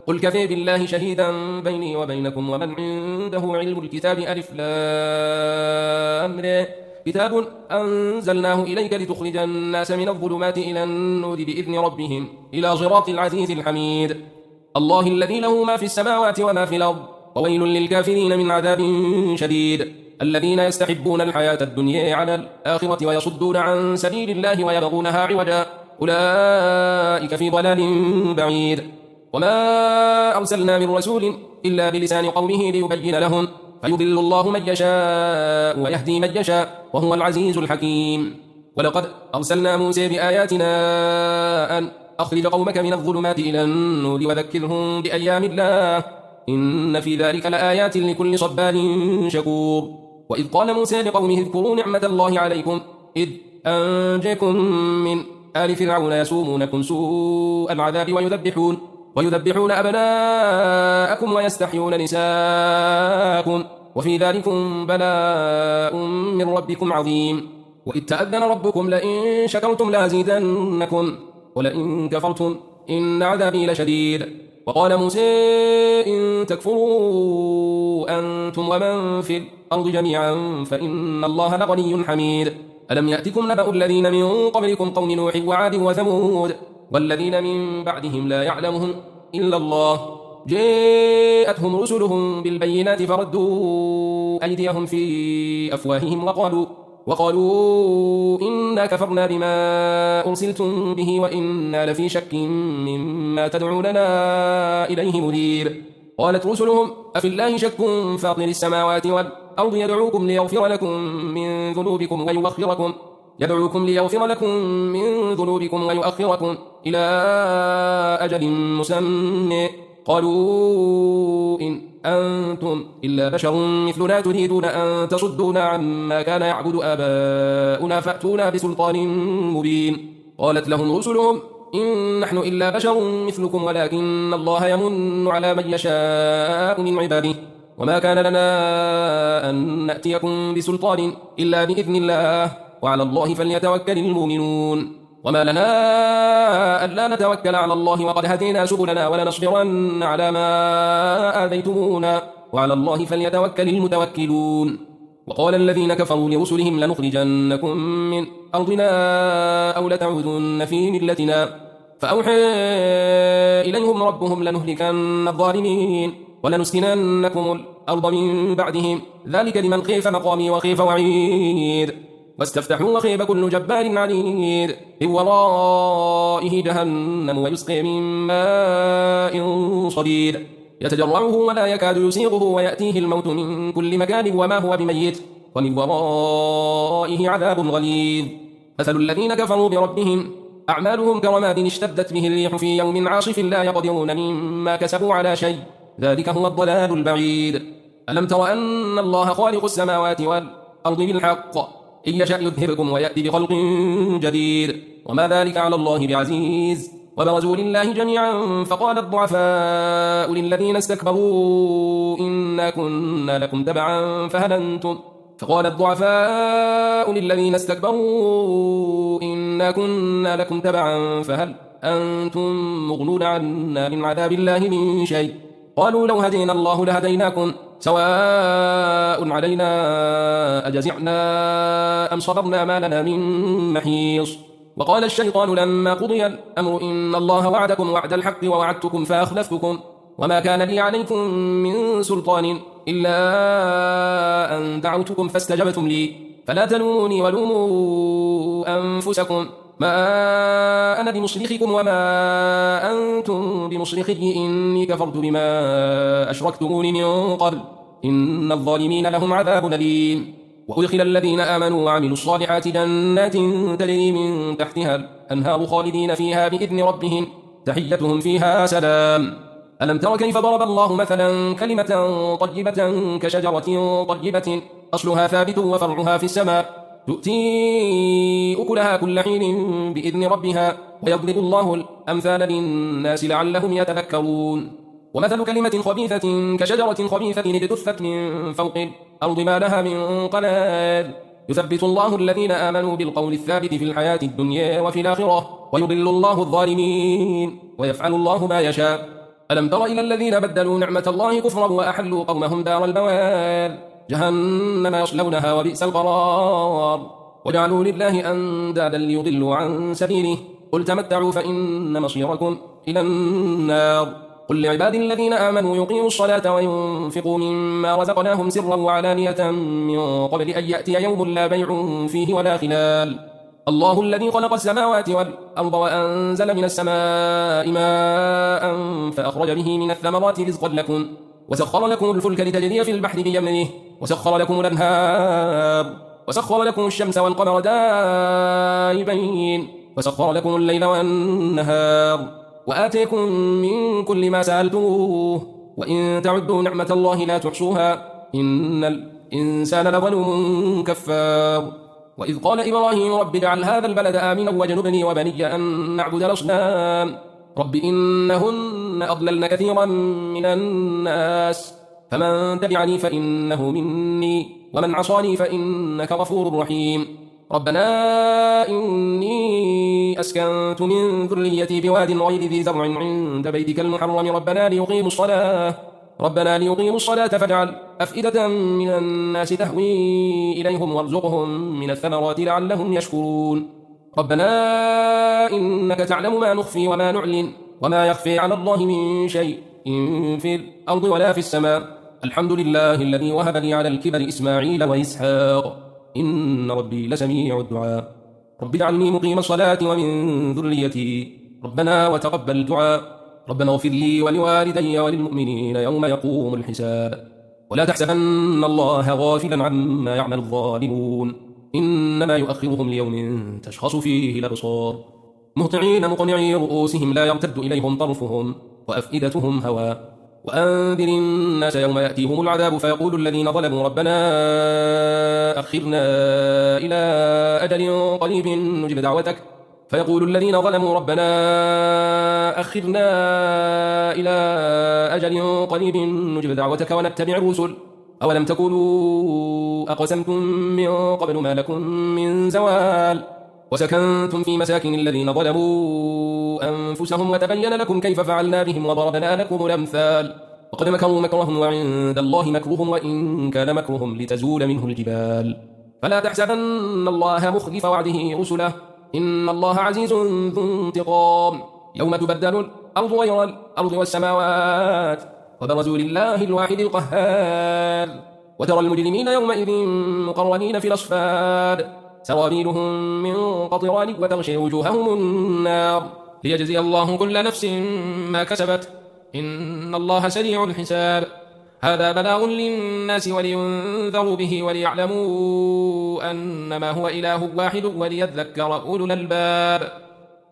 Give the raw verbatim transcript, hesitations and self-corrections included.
قل كفى بالله شهيدا بيني وبينكم ومن عنده علم الكتاب ألف لام ر كتاب أنزلناه إليك لتخرج الناس من الظلمات إلى النور بإذن ربهم إلى صراط العزيز الحميد الله الذي له ما في السماوات وما في الأرض وويل للكافرين من عذاب شديد الذين يستحبون الحياة الدنيا على الآخرة ويصدون عن سبيل الله ويبغونها عوجا أولئك في ضلال بعيد وما أرسلنا من رسول إلا بلسان قومه ليبين لهم فيضل الله من يشاء ويهدي من يشاء وهو العزيز الحكيم ولقد أرسلنا موسى بآياتنا أن أخرج قومك من الظلمات إلى النور وذكرهم بأيام الله إن في ذلك لآيات لكل صبار شكور وإذ قال موسى لقومه اذكروا نعمة الله عليكم إذ أنجاكم من آل فرعون يسومونكم سوء العذاب ويذبحون ويذبحون أبناءكم ويستحيون نساءكم وفي ذلكم بلاء من ربكم عظيم وإذ تأذن ربكم لئن شكرتم لأزيدنكم ولئن كفرتم إن عذابي لشديد وقال موسى إن تكفروا أنتم ومن في الأرض جميعا فإن الله لغني حميد ألم يأتكم نبأ الذين من قبلكم قوم نوح وعاد وثمود والذين من بعدهم لا يعلمهم إلا الله جاءتهم رسلهم بالبينات فردوا أيديهم في أفواههم وقالوا وقالوا إنا كفرنا بما أرسلتم به وإنا لفي شك مما تدعوننا إليه مريب قالت رسلهم أفي الله شك فاطر السماوات والأرض يدعوكم ليغفر لكم من ذنوبكم ويؤخركم يدعوكم ليغفر لكم من ذنوبكم ويؤخركم إلى أجل مسمى قالوا إن أنتم إلا بشر مثلنا تريدون أن تصدونا عما كان يعبد آباؤنا فأتونا بسلطان مبين قالت لهم رسلهم إن نحن إلا بشر مثلكم ولكن الله يمن على من يشاء من عباده وما كان لنا أن نأتيكم بسلطان إلا بإذن الله وعلى الله فليتوكل المؤمنون وما لنا ألا نتوكل على الله وقد هدينا سبلنا ولنصبرن على ما آذيتمونا وعلى الله فليتوكل المتوكلون وقال الذين كفروا لرسلهم لنخرجنكم من أرضنا أو لتعودن في ملتنا فأوحى إليهم ربهم لنهلكن الظالمين ولنسكننكم الأرض من بعدهم ذلك لمن خيف مقامي وخيف وعيد واستفتحوا وخيب كل جبار عنيد من ورائه جهنم ويسقي من ماء صديد يتجرعه ولا يكاد يسيغه ويأتيه الموت من كل مكان وما هو بميت ومن ورائه عذاب غليظ مثل الذين كفروا بربهم أعمالهم كرماد اشتدت به الريح في يوم عاصف لا يقدرون مما كسبوا على شيء ذلك هو الضلال البعيد ألم تر أن الله خالق السماوات والأرض بالحق إن يشأ يذهبكم ويأتي بخلق جديد وما ذلك على الله بعزيز وبرزوا لله جميعا فقال الضعفاء للذين استكبروا إنا كنا لكم تبعا فهل أنتم فقال الضعفاء للذين استكبروا إنا كنا لكم تبعا فهل أنتم مغنون عنا من عذاب الله من شيء قالوا لو هدينا الله لهديناكم سواء علينا أجزعنا أم صبرنا ما لنا من محيص وقال الشيطان لما قضي الأمر إن الله وعدكم وعد الحق ووعدتكم فأخلفتكم وما كان لي عليكم من سلطان إلا أن دعوتكم فاستجبتم لي فلا تلوموني ولوموا أنفسكم ما أنا بمصرخكم وما أنتم بمصرخي إني كفرت بما أشركتموني من قبل إن الظالمين لهم عذاب أليم وأدخل الذين آمنوا وعملوا الصالحات جنات تجري من تحتها الأنهار خالدين فيها بإذن ربهم تحيتهم فيها سلام ألم تر كيف ضرب الله مثلا كلمة طيبة كشجرة طيبة أصلها ثابت وفرعها في السماء تؤتي أكلها كل حين بإذن ربها ويضرب الله الأمثال للناس لعلهم يتذكرون ومثل كلمة خبيثة كشجرة خبيثة اجتثت من فوق الأرض ما لها من قرار يثبت الله الذين آمنوا بالقول الثابت في الحياة الدنيا وفي الآخرة ويضل الله الظالمين ويفعل الله ما يشاء ألم تر إلى الذين بدلوا نعمة الله كفرا وأحلوا قومهم دار البوار جهنم يصلونها وبئس القرار وجعلوا لله أندادا ليضلوا عن سبيله قل تمتعوا فإن مصيركم إلى النار قل لعبادي الذين آمنوا يقيموا الصلاة وينفقوا مما رزقناهم سرا وعلانية من قبل أن يأتي يوم لا بيع فيه ولا خلال الله الذي خلق السماوات والأرض وأنزل من السماء ماء فأخرج به من الثمرات رزقا لكم وسخر لكم الفلك لتجري في البحر بيمنه وسخر لكم الأنهار وسخر لكم الشمس والقمر دائبين وسخر لكم الليل والنهار وآتيكم من كل ما سألتموه وإن تعدوا نعمة الله لا تحصوها إن الإنسان لظلوم كفار وإذ قال إبراهيم رب اجعل هذا البلد آمنا واجنبني وبني أن نعبد الأصنام رب إنهن أضللن كثيرا من الناس فمن تبعني فإنه مني ومن عصاني فإنك غفور رحيم ربنا إني أسكنت من ذريتي بواد غير ذي زرع عند بيتك المحرم ربنا ليقيموا الصلاة ربنا ليقيموا الصلاة فاجعل أفئدة من الناس تهوي إليهم وارزقهم من الثمرات لعلهم يشكرون ربنا إنك تعلم ما نخفي وما نعلن وما يخفي على الله من شيء إن في الأرض ولا في السماء الحمد لله الذي وهب لي على الكبر إسماعيل وإسحاق إن ربي لسميع الدعاء رب اجعلني مقيم الصلاة ومن ذريتي ربنا وتقبل دعاء ربنا اغفر لي ولوالدي وللمؤمنين يوم يقوم الحساب ولا تحسبن الله غافلا عما يعمل الظالمون إنما يؤخرهم ليوم تشخص فيه الأبصار مهطعين مقنعي رؤوسهم لا يرتد إليهم طرفهم وأفئدتهم هواء وأنذر الناس يوم يأتيهم العذاب فيقول الذين ظلموا ربنا أخرنا إلى أجل قريب نجب دعوتك فيقول الذين ظلموا ربنا أخرنا إلى أجل قريب نجب دعوتك ونتبع الرسل أولم تكونوا أقسمتم من قبل ما لكم من زوال وسكنتم في مساكن الذين ظلموا أنفسهم وتبين لكم كيف فعلنا بهم وضربنا لكم الأمثال وقد مكروا مكرهم وعند الله مكرهم وإن كان مكرهم لتزول منه الجبال فلا تحسبن الله مخلف وعده رسله إن الله عزيز ذو انتقام يوم تبدل الأرض غير الأرض والسماوات وبرزوا لله الواحد القهار وترى المجرمين يومئذ مقرنين في الأصفاد سرابيلهم من قطران وتغشي وجوههم النار ليجزي الله كل نفس ما كسبت إن الله سريع الحساب هذا بلاغ للناس ولينذروا به وليعلموا أنما هو إله واحد وليذكر أولو الألباب